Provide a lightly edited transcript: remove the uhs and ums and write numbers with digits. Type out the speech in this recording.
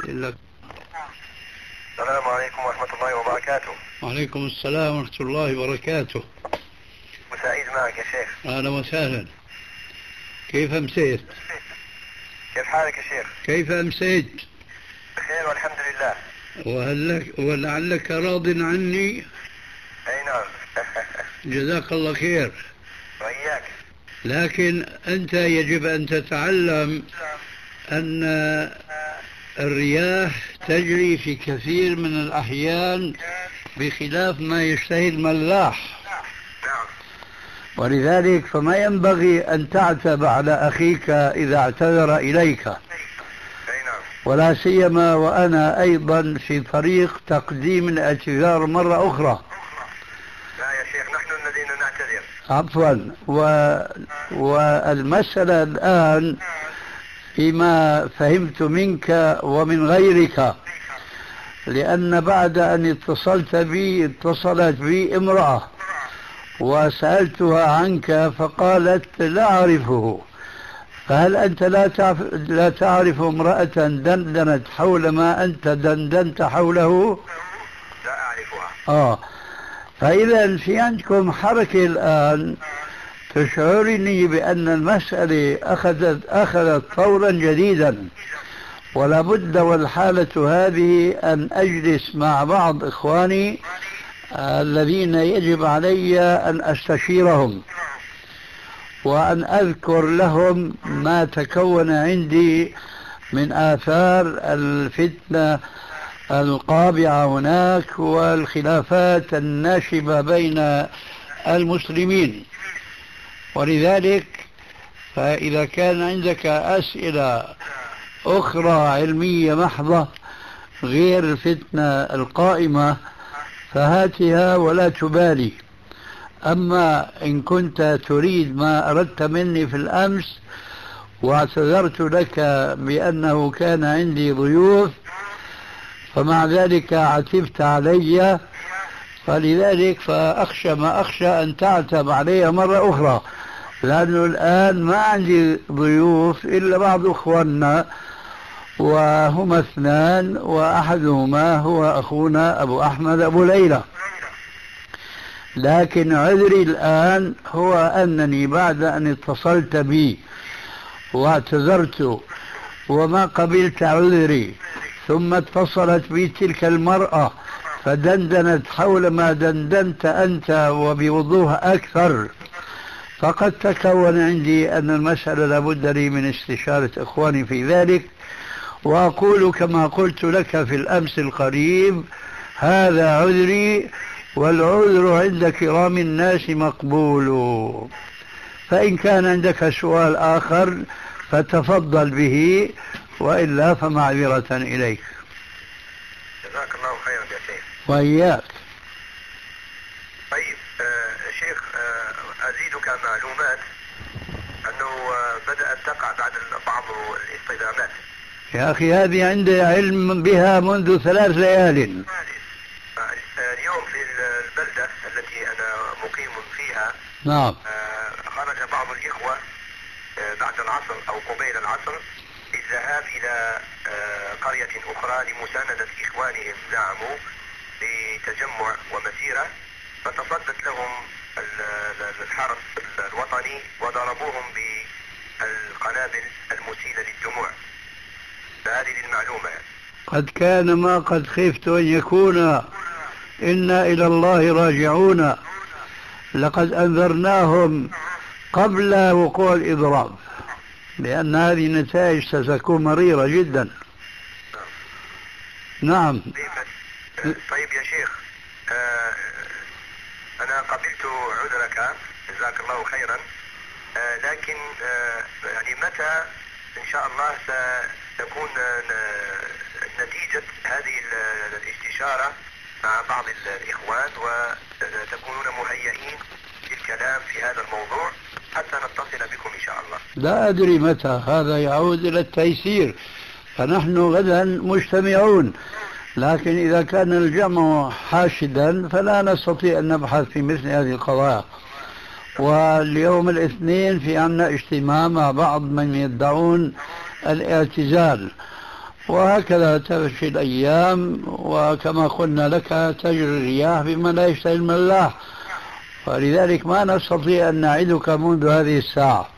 لك. السلام عليكم ورحمة الله وبركاته. وعليكم السلام ورحمة الله وبركاته. وسعيد معك يا شيخ. أهلا وسهلا. كيف أمسيت؟ كيف حالك يا شيخ؟ كيف أمسيت؟ بخير والحمد لله. ولعلك راض عني؟ أي نعم. جزاك الله خير. وإياك. لكن أنت يجب أن تتعلم أن الرياح تجري في كثير من الأحيان بخلاف ما يشتهي الملاح. ولذلك فما ينبغي أن تعتب على أخيك إذا اعتذر إليك، ولا سيما وأنا أيضا في طريق تقديم الاعتذار مرة أخرى. لا يا شيخ، نحن الذين نعتذر. عفوا. والمسألة الآن فيما فهمت منك ومن غيرك، لأن بعد أن اتصلت بي امرأة وسألتها عنك فقالت لا أعرفه. فهل أنت لا تعرف امرأة دندنت حول ما أنت دندنت حوله؟ لا أعرفها. فإذا في عندكم حركة الآن تشعرني بأن المسألة أخذت طورا جديدا، ولا بد والحالة هذه أن أجلس مع بعض إخواني الذين يجب علي أن أستشيرهم وأن أذكر لهم ما تكون عندي من آثار الفتنة القابعة هناك والخلافات الناشبة بين المسلمين. ولذلك فإذا كان عندك أسئلة أخرى علمية محضة غير الفتنة القائمة فهاتها ولا تبالي. أما إن كنت تريد ما أردت مني في الأمس واعتذرت لك بأنه كان عندي ضيوف فمع ذلك عتبت علي، فلذلك فأخشى ما أخشى أن تعتب علي مرة أخرى، لأنه الآن ما عندي ضيوف إلا بعض أخواننا وهما اثنان، وأحدهما هو أخونا أبو أحمد أبو ليلى. لكن عذري الآن هو أنني بعد أن اتصلت بي واعتذرت وما قبلت عذري، ثم اتصلت بي تلك المرأة فدندنت حول ما دندنت أنت وبوضوح أكثر، فقد تكون عندي أن المسألة لابد لي من استشارة إخواني في ذلك. وأقول كما قلت لك في الأمس القريب: هذا عذري، والعذر عند كرام الناس مقبول. فإن كان عندك سؤال آخر فتفضل به، وإلا فمعذرة إليك. جزاك الله خيرا يا شيخ. وإياك. طيب شيخ، أزيدك معلومات أنه بدأت تقع بعد بعض الاصطدامات. يا أخي هذه عندي علم بها منذ 3 ليال. اليوم في البلدة التي أنا مقيم فيها نعم خرج بعض الإخوة بعد العصر أو قبيل العصر للذهاب إلى قرية أخرى لمساندة إخوانهم زعموا بتجمع ومسيرة، فتصدت لهم الحرس الوطني وضربوهم بالقنابل المسيلة للدموع. فهذه المعلومة. قد كان ما قد خفت أن يكون. إنا إلى الله راجعون. لقد أنذرناهم قبل وقوع الإضراب لأن هذه النتائج ستكون مريرة جدا. نعم. طيب يا شيخ، أنا قبلت عذرك جزاك الله خيرا، لكن يعني متى إن شاء الله ستكون نتيجة هذه الاستشارة مع بعض الإخوان وتكونون مهيئين للكلام في هذا الموضوع حتى نتصل بكم إن شاء الله؟ لا أدري متى، هذا يعود إلى التيسير، فنحن غدا مجتمعون، لكن إذا كان الجمع حاشدا فلا نستطيع أن نبحث في مثل هذه القضايا. واليوم الاثنين في عنا اجتماع مع بعض من يدعون الاعتزال، وهكذا تمشي الأيام، وكما قلنا لك تجري الرياح بما لا يشتهي الملاح، ولذلك ما نستطيع أن نعدك منذ هذه الساعة.